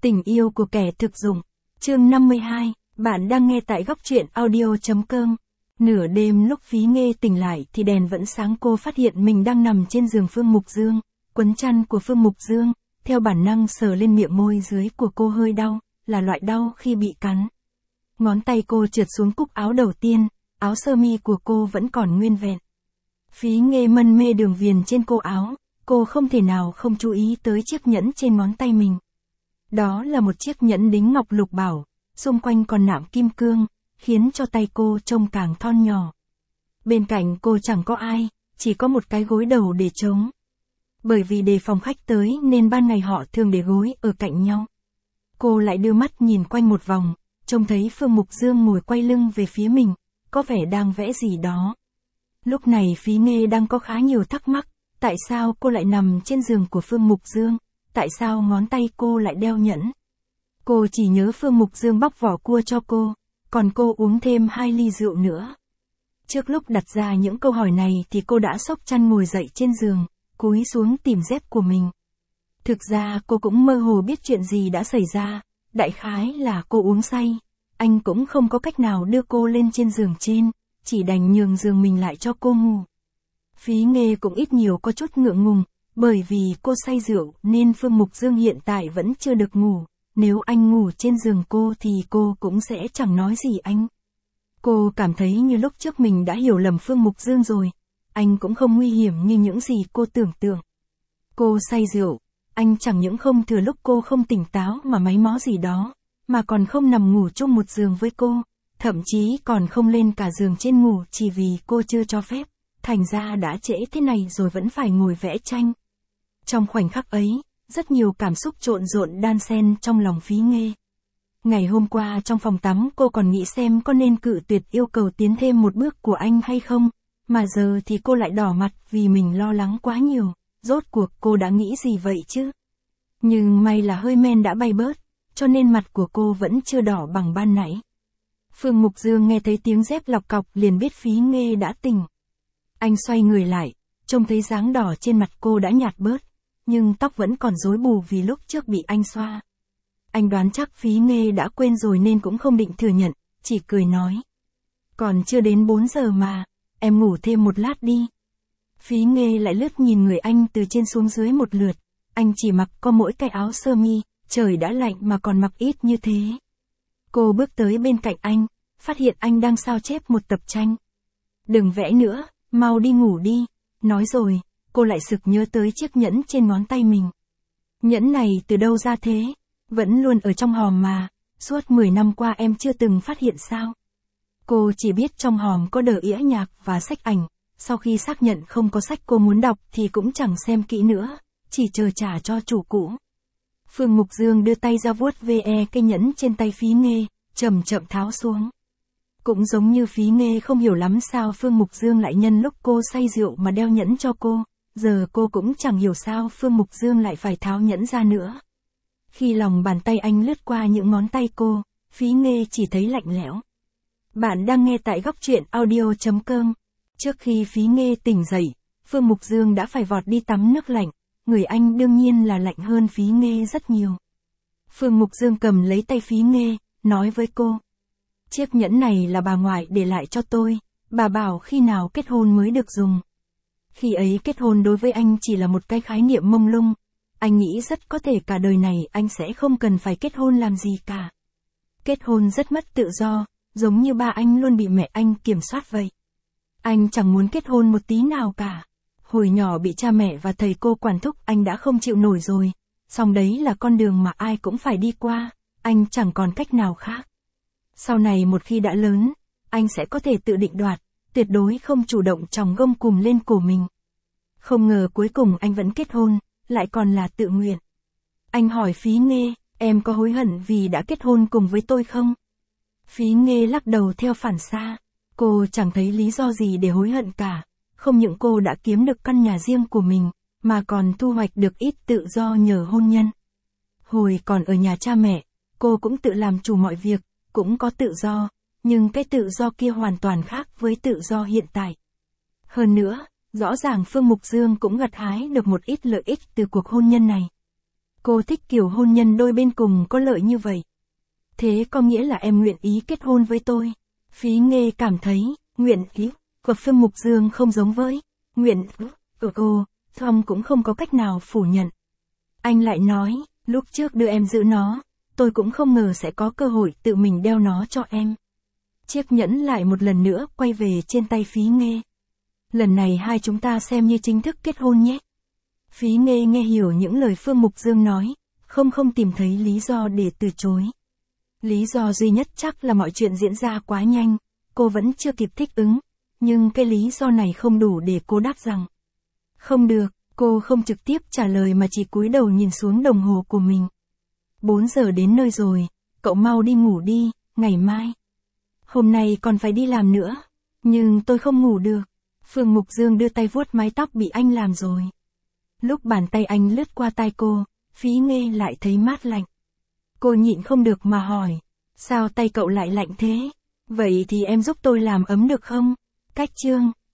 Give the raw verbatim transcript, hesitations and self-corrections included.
Tình yêu của kẻ thực dụng. Chương năm mươi hai, bạn đang nghe tại góc truyện audio chấm com. Nửa đêm lúc Phí Nghê tỉnh lại thì đèn vẫn sáng, cô phát hiện mình đang nằm trên giường Phương Mục Dương, quấn chăn của Phương Mục Dương, theo bản năng sờ lên miệng môi dưới của cô hơi đau, là loại đau khi bị cắn. Ngón tay cô trượt xuống cúc áo đầu tiên, áo sơ mi của cô vẫn còn nguyên vẹn. Phí Nghê mân mê đường viền trên cô áo, cô không thể nào không chú ý tới chiếc nhẫn trên ngón tay mình. Đó là một chiếc nhẫn đính ngọc lục bảo, xung quanh còn nạm kim cương, khiến cho tay cô trông càng thon nhỏ. Bên cạnh cô chẳng có ai, chỉ có một cái gối đầu để trống. Bởi vì đề phòng khách tới nên ban ngày họ thường để gối ở cạnh nhau. Cô lại đưa mắt nhìn quanh một vòng, trông thấy Phương Mục Dương ngồi quay lưng về phía mình, có vẻ đang vẽ gì đó. Lúc này Phí Nghê đang có khá nhiều thắc mắc, tại sao cô lại nằm trên giường của Phương Mục Dương, tại sao ngón tay cô lại đeo nhẫn. Cô chỉ nhớ Phương Mục Dương bóc vỏ cua cho cô, còn cô uống thêm hai ly rượu nữa. Trước lúc đặt ra những câu hỏi này thì cô đã xốc chăn ngồi dậy trên giường, cúi xuống tìm dép của mình. Thực ra cô cũng mơ hồ biết chuyện gì đã xảy ra, đại khái là cô uống say. Anh cũng không có cách nào đưa cô lên trên giường trên, chỉ đành nhường giường mình lại cho cô ngủ. Phí Nghê cũng ít nhiều có chút ngượng ngùng, bởi vì cô say rượu nên Phương Mục Dương hiện tại vẫn chưa được ngủ. Nếu anh ngủ trên giường cô thì cô cũng sẽ chẳng nói gì anh. Cô cảm thấy như lúc trước mình đã hiểu lầm Phương Mục Dương rồi. Anh cũng không nguy hiểm như những gì cô tưởng tượng. Cô say rượu, anh chẳng những không thừa lúc cô không tỉnh táo mà máy mó gì đó, mà còn không nằm ngủ chung một giường với cô, thậm chí còn không lên cả giường trên ngủ chỉ vì cô chưa cho phép, thành ra đã trễ thế này rồi vẫn phải ngồi vẽ tranh. Trong khoảnh khắc ấy, rất nhiều cảm xúc trộn rộn đan xen trong lòng Phí Nghê. Ngày hôm qua trong phòng tắm cô còn nghĩ xem có nên cự tuyệt yêu cầu tiến thêm một bước của anh hay không, mà giờ thì cô lại đỏ mặt vì mình lo lắng quá nhiều, rốt cuộc cô đã nghĩ gì vậy chứ? Nhưng may là hơi men đã bay bớt, cho nên mặt của cô vẫn chưa đỏ bằng ban nãy. Phương Mục Dương nghe thấy tiếng dép lọc cọc liền biết Phí Nghê đã tỉnh. Anh xoay người lại, trông thấy dáng đỏ trên mặt cô đã nhạt bớt, nhưng tóc vẫn còn rối bù vì lúc trước bị anh xoa. Anh đoán chắc Phí Nghê đã quên rồi nên cũng không định thừa nhận, chỉ cười nói. Còn chưa đến bốn giờ mà, em ngủ thêm một lát đi. Phí Nghê lại lướt nhìn người anh từ trên xuống dưới một lượt, anh chỉ mặc có mỗi cái áo sơ mi, trời đã lạnh mà còn mặc ít như thế. Cô bước tới bên cạnh anh, phát hiện anh đang sao chép một tập tranh. Đừng vẽ nữa, mau đi ngủ đi. Nói rồi, cô lại sực nhớ tới chiếc nhẫn trên ngón tay mình. Nhẫn này từ đâu ra thế? Vẫn luôn ở trong hòm mà, suốt mười năm qua em chưa từng phát hiện sao? Cô chỉ biết trong hòm có đờ đĩa nhạc và sách ảnh, sau khi xác nhận không có sách cô muốn đọc thì cũng chẳng xem kỹ nữa, chỉ chờ trả cho chủ cũ. Phương Mục Dương đưa tay ra vuốt ve cây nhẫn trên tay Phí Nghê, chậm chậm tháo xuống. Cũng giống như Phí Nghê không hiểu lắm sao Phương Mục Dương lại nhân lúc cô say rượu mà đeo nhẫn cho cô, giờ cô cũng chẳng hiểu sao Phương Mục Dương lại phải tháo nhẫn ra nữa. Khi lòng bàn tay anh lướt qua những ngón tay cô, Phí Nghê chỉ thấy lạnh lẽo. Bạn đang nghe tại góc truyện audio chấm com. Trước khi Phí Nghê tỉnh dậy, Phương Mục Dương đã phải vọt đi tắm nước lạnh, người anh đương nhiên là lạnh hơn Phí Nghê rất nhiều. Phương Mục Dương cầm lấy tay Phí Nghê, nói với cô. Chiếc nhẫn này là bà ngoại để lại cho tôi, bà bảo khi nào kết hôn mới được dùng. Khi ấy kết hôn đối với anh chỉ là một cái khái niệm mông lung, anh nghĩ rất có thể cả đời này anh sẽ không cần phải kết hôn làm gì cả. Kết hôn rất mất tự do, giống như ba anh luôn bị mẹ anh kiểm soát vậy. Anh chẳng muốn kết hôn một tí nào cả. Hồi nhỏ bị cha mẹ và thầy cô quản thúc anh đã không chịu nổi rồi, song đấy là con đường mà ai cũng phải đi qua, anh chẳng còn cách nào khác. Sau này một khi đã lớn, anh sẽ có thể tự định đoạt, tuyệt đối không chủ động chòng gông cùm lên cổ mình. Không ngờ cuối cùng anh vẫn kết hôn, lại còn là tự nguyện. Anh hỏi Phí Nghê, em có hối hận vì đã kết hôn cùng với tôi không? Phí Nghê lắc đầu theo phản xạ, cô chẳng thấy lý do gì để hối hận cả. Không những cô đã kiếm được căn nhà riêng của mình, mà còn thu hoạch được ít tự do nhờ hôn nhân. Hồi còn ở nhà cha mẹ, cô cũng tự làm chủ mọi việc, cũng có tự do, nhưng cái tự do kia hoàn toàn khác với tự do hiện tại. Hơn nữa, rõ ràng Phương Mục Dương cũng gặt hái được một ít lợi ích từ cuộc hôn nhân này. Cô thích kiểu hôn nhân đôi bên cùng có lợi như vậy. Thế có nghĩa là em nguyện ý kết hôn với tôi. Phí Nghê cảm thấy, nguyện ý của Phương Mục Dương không giống với nguyện ý của cô, Tom cũng không có cách nào phủ nhận. Anh lại nói, lúc trước đưa em giữ nó, tôi cũng không ngờ sẽ có cơ hội tự mình đeo nó cho em. Chiếc nhẫn lại một lần nữa quay về trên tay Phí Nghê. Lần này hai chúng ta xem như chính thức kết hôn nhé. Phí Nghê nghe hiểu những lời Phương Mục Dương nói, không không tìm thấy lý do để từ chối. Lý do duy nhất chắc là mọi chuyện diễn ra quá nhanh, cô vẫn chưa kịp thích ứng, nhưng cái lý do này không đủ để cô đáp rằng. Không được, cô không trực tiếp trả lời mà chỉ cúi đầu nhìn xuống đồng hồ của mình. bốn giờ đến nơi rồi, cậu mau đi ngủ đi, ngày mai. Hôm nay còn phải đi làm nữa, nhưng tôi không ngủ được. Phương Mục Dương đưa tay vuốt mái tóc bị anh làm rồi. Lúc bàn tay anh lướt qua tai cô, Phí Nghê lại thấy mát lạnh. Cô nhịn không được mà hỏi, sao tay cậu lại lạnh thế? Vậy thì em giúp tôi làm ấm được không? Cách chương